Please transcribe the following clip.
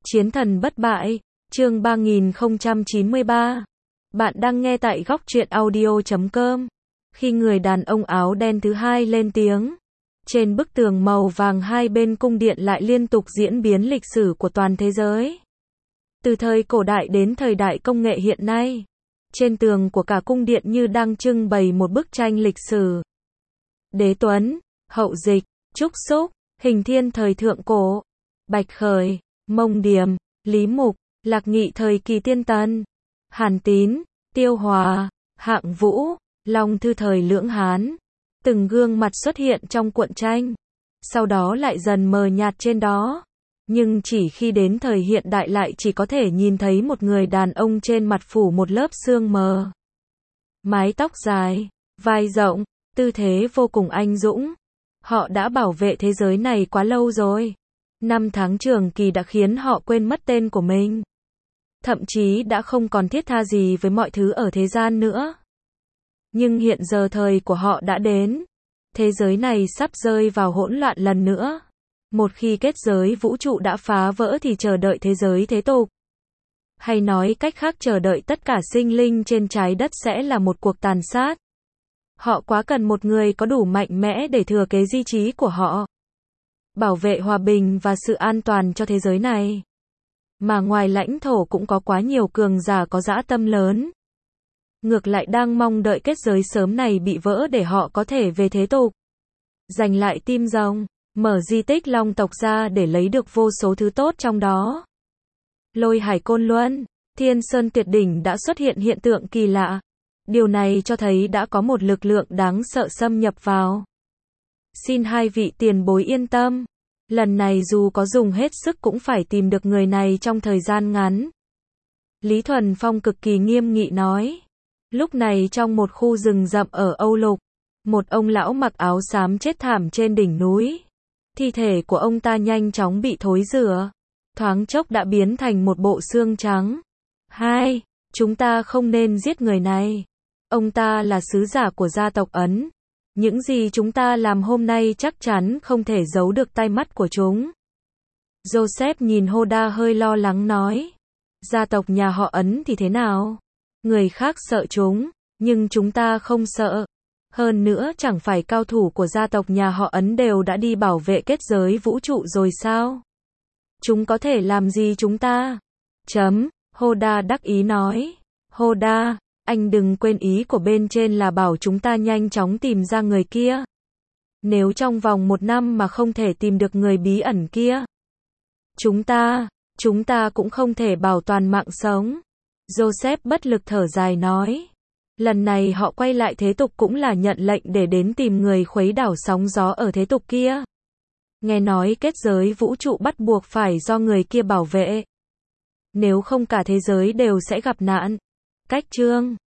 Chiến thần bất bại, chương 3093. Bạn đang nghe tại góc truyện audio.com. Khi người đàn ông áo đen thứ hai lên tiếng, trên bức tường màu vàng hai bên cung điện lại liên tục diễn biến lịch sử của toàn thế giới. Từ thời cổ đại đến thời đại công nghệ hiện nay, trên tường của cả cung điện như đang trưng bày một bức tranh lịch sử. Đế Tuấn, Hậu Dịch, Trúc Xúc, Hình Thiên thời thượng cổ, Bạch Khởi, Mông Điềm, Lý Mục, Lạc Nghị thời kỳ tiên tần, Hàn Tín, Tiêu Hòa, Hạng Vũ, Long Thư thời Lưỡng Hán. Từng gương mặt xuất hiện trong cuộn tranh, sau đó lại dần mờ nhạt trên đó. Nhưng chỉ khi đến thời hiện đại lại chỉ có thể nhìn thấy một người đàn ông trên mặt phủ một lớp sương mờ. Mái tóc dài, vai rộng, tư thế vô cùng anh dũng. Họ đã bảo vệ thế giới này quá lâu rồi. Năm tháng trường kỳ đã khiến họ quên mất tên của mình. Thậm chí đã không còn thiết tha gì với mọi thứ ở thế gian nữa. Nhưng hiện giờ thời của họ đã đến. Thế giới này sắp rơi vào hỗn loạn lần nữa. Một khi kết giới vũ trụ đã phá vỡ thì chờ đợi thế giới thế tục. Hay nói cách khác, chờ đợi tất cả sinh linh trên trái đất sẽ là một cuộc tàn sát. Họ quá cần một người có đủ mạnh mẽ để thừa kế di chí của họ. Bảo vệ hòa bình và sự an toàn cho thế giới này. Mà ngoài lãnh thổ cũng có quá nhiều cường giả có dã tâm lớn. Ngược lại đang mong đợi kết giới sớm này bị vỡ để họ có thể về thế tục. Giành lại tim rồng, mở di tích Long tộc ra để lấy được vô số thứ tốt trong đó. Lôi hải côn luân, Thiên Sơn Tuyệt Đỉnh đã xuất hiện hiện tượng kỳ lạ. Điều này cho thấy đã có một lực lượng đáng sợ xâm nhập vào. Xin hai vị tiền bối yên tâm. Lần này dù có dùng hết sức cũng phải tìm được người này trong thời gian ngắn. Lý Thuần Phong cực kỳ nghiêm nghị nói. Lúc này trong một khu rừng rậm ở Âu Lục, một ông lão mặc áo xám chết thảm trên đỉnh núi. Thi thể của ông ta nhanh chóng bị thối rữa. Thoáng chốc đã biến thành một bộ xương trắng. Hai, chúng ta không nên giết người này. Ông ta là sứ giả của gia tộc Ấn. Những gì chúng ta làm hôm nay chắc chắn không thể giấu được tai mắt của chúng. Joseph nhìn Hoda hơi lo lắng nói. Gia tộc nhà họ Ấn thì thế nào? Người khác sợ chúng, nhưng chúng ta không sợ. Hơn nữa chẳng phải cao thủ của gia tộc nhà họ Ấn đều đã đi bảo vệ kết giới vũ trụ rồi sao? Chúng có thể làm gì chúng ta? Hoda đắc ý nói. Hoda, anh đừng quên ý của bên trên là bảo chúng ta nhanh chóng tìm ra người kia. Nếu trong vòng 1 năm mà không thể tìm được người bí ẩn kia, chúng ta cũng không thể bảo toàn mạng sống. Joseph bất lực thở dài nói. Lần này họ quay lại thế tục cũng là nhận lệnh để đến tìm người khuấy đảo sóng gió ở thế tục kia. Nghe nói kết giới vũ trụ bắt buộc phải do người kia bảo vệ. Nếu không cả thế giới đều sẽ gặp nạn. Cách chương